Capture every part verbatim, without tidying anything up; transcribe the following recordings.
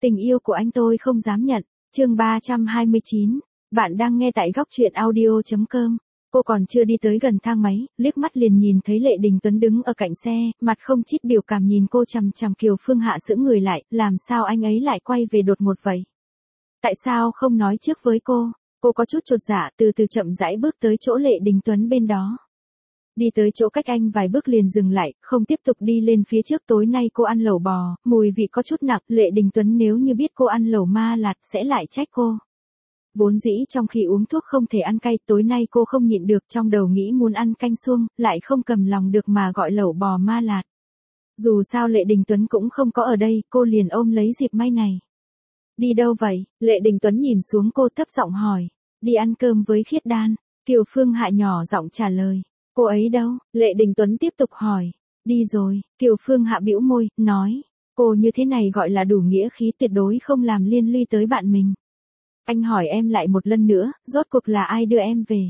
Tình yêu của anh tôi không dám nhận. Chương ba trăm hai mươi chín. Bạn đang nghe tại góc truyện audio chấm com. Cô còn chưa đi tới gần thang máy, liếc mắt liền nhìn thấy Lệ Đình Tuấn đứng ở cạnh xe, mặt không chít biểu cảm nhìn cô chằm chằm. Kiều Phương Hạ sững người lại, làm sao anh ấy lại quay về đột ngột vậy? Tại sao không nói trước với cô? Cô có chút chột dạ, từ từ chậm rãi bước tới chỗ Lệ Đình Tuấn bên đó. Đi tới chỗ cách anh vài bước liền dừng lại, không tiếp tục đi lên phía trước. Tối nay cô ăn lẩu bò, mùi vị có chút nặng. Lệ Đình Tuấn nếu như biết cô ăn lẩu ma lạt sẽ lại trách cô. Vốn dĩ trong khi uống thuốc không thể ăn cay, tối nay cô không nhịn được, trong đầu nghĩ muốn ăn canh suông, lại không cầm lòng được mà gọi lẩu bò ma lạt. Dù sao Lệ Đình Tuấn cũng không có ở đây, cô liền ôm lấy dịp may này. Đi đâu vậy? Lệ Đình Tuấn nhìn xuống cô thấp giọng hỏi. Đi ăn cơm với Khiết Đan. Kiều Phương Hạ nhỏ giọng trả lời. Cô ấy đâu? Lệ Đình Tuấn tiếp tục hỏi. Đi rồi. Kiều Phương Hạ bĩu môi, nói. Cô như thế này gọi là đủ nghĩa khí, tuyệt đối không làm liên lụy tới bạn mình. Anh hỏi em lại một lần nữa, rốt cuộc là ai đưa em về?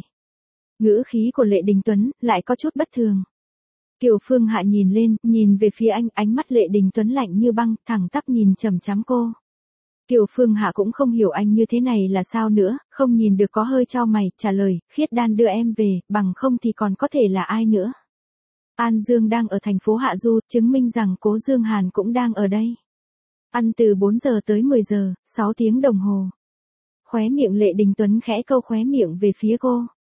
Ngữ khí của Lệ Đình Tuấn lại có chút bất thường. Kiều Phương Hạ nhìn lên, nhìn về phía anh, ánh mắt Lệ Đình Tuấn lạnh như băng, thẳng tắp nhìn chằm chằm cô. Kiều Phương Hạ cũng không hiểu anh như thế này là sao nữa, không nhìn được có hơi chau mày, trả lời, Khiết Đan đưa em về, bằng không thì còn có thể là ai nữa. An Dương đang ở thành phố Hạ Du, chứng minh rằng Cố Dương Hàn cũng đang ở đây. Ăn từ bốn giờ tới mười giờ, sáu tiếng đồng hồ. Khóe miệng Lệ Đình Tuấn khẽ câu khóe miệng về phía cô.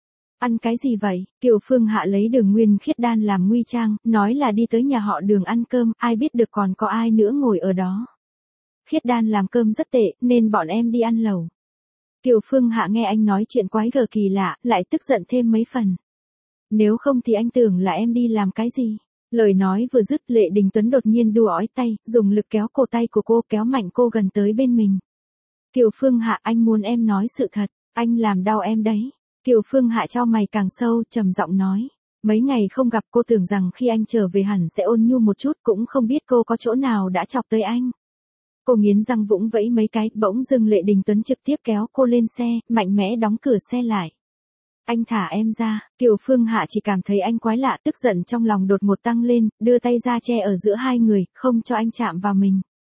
Ăn cái gì vậy? Kiều Phương Hạ lấy Đường Nguyên Khiết Đan làm nguy trang, nói là đi tới nhà họ Đường ăn cơm, ai biết được còn có ai nữa ngồi ở đó. Khiết Đan làm cơm rất tệ, nên bọn em đi ăn lẩu. Kiều Phương Hạ nghe anh nói chuyện quái gở kỳ lạ, lại tức giận thêm mấy phần. Nếu không thì anh tưởng là em đi làm cái gì? Lời nói vừa dứt, Lệ Đình Tuấn đột nhiên đua ói tay, dùng lực kéo cổ tay của cô, kéo mạnh cô gần tới bên mình. Kiều Phương Hạ, anh muốn em nói sự thật, anh làm đau em đấy. Kiều Phương Hạ chau mày càng sâu, trầm giọng nói. Mấy ngày không gặp, cô tưởng rằng khi anh trở về hẳn sẽ ôn nhu một chút, cũng không biết cô có chỗ nào đã chọc tới anh. Cô nghiến răng vũng vẫy mấy cái, bỗng dưng Lệ Đình Tuấn trực tiếp kéo cô lên xe, mạnh mẽ đóng cửa xe lại. Anh thả em ra. Kiều Phương Hạ chỉ cảm thấy anh quái lạ, tức giận trong lòng đột ngột tăng lên, đưa tay ra che ở giữa hai người, không cho anh chạm vào mình.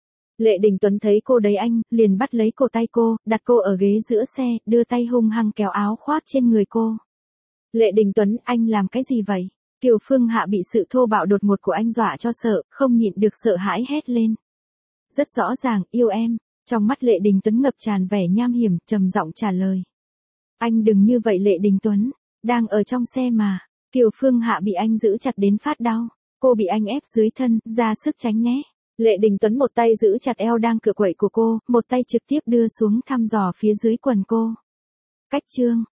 Lệ Đình Tuấn thấy cô đấy anh, liền bắt lấy cổ tay cô, đặt cô ở ghế giữa xe, đưa tay hung hăng kéo áo khoác trên người cô. Lệ Đình Tuấn, anh làm cái gì vậy? Kiều Phương Hạ bị sự thô bạo đột ngột của anh dọa cho sợ, không nhịn được sợ hãi hét lên. Rất rõ ràng, yêu em. Trong mắt Lệ Đình Tuấn ngập tràn vẻ nham hiểm, trầm giọng trả lời. Anh đừng như vậy Lệ Đình Tuấn, đang ở trong xe mà. Kiều Phương Hạ bị anh giữ chặt đến phát đau, cô bị anh ép dưới thân, ra sức tránh né. Lệ Đình Tuấn một tay giữ chặt eo đang cựa quậy của cô, một tay trực tiếp đưa xuống thăm dò phía dưới quần cô. Cách chương,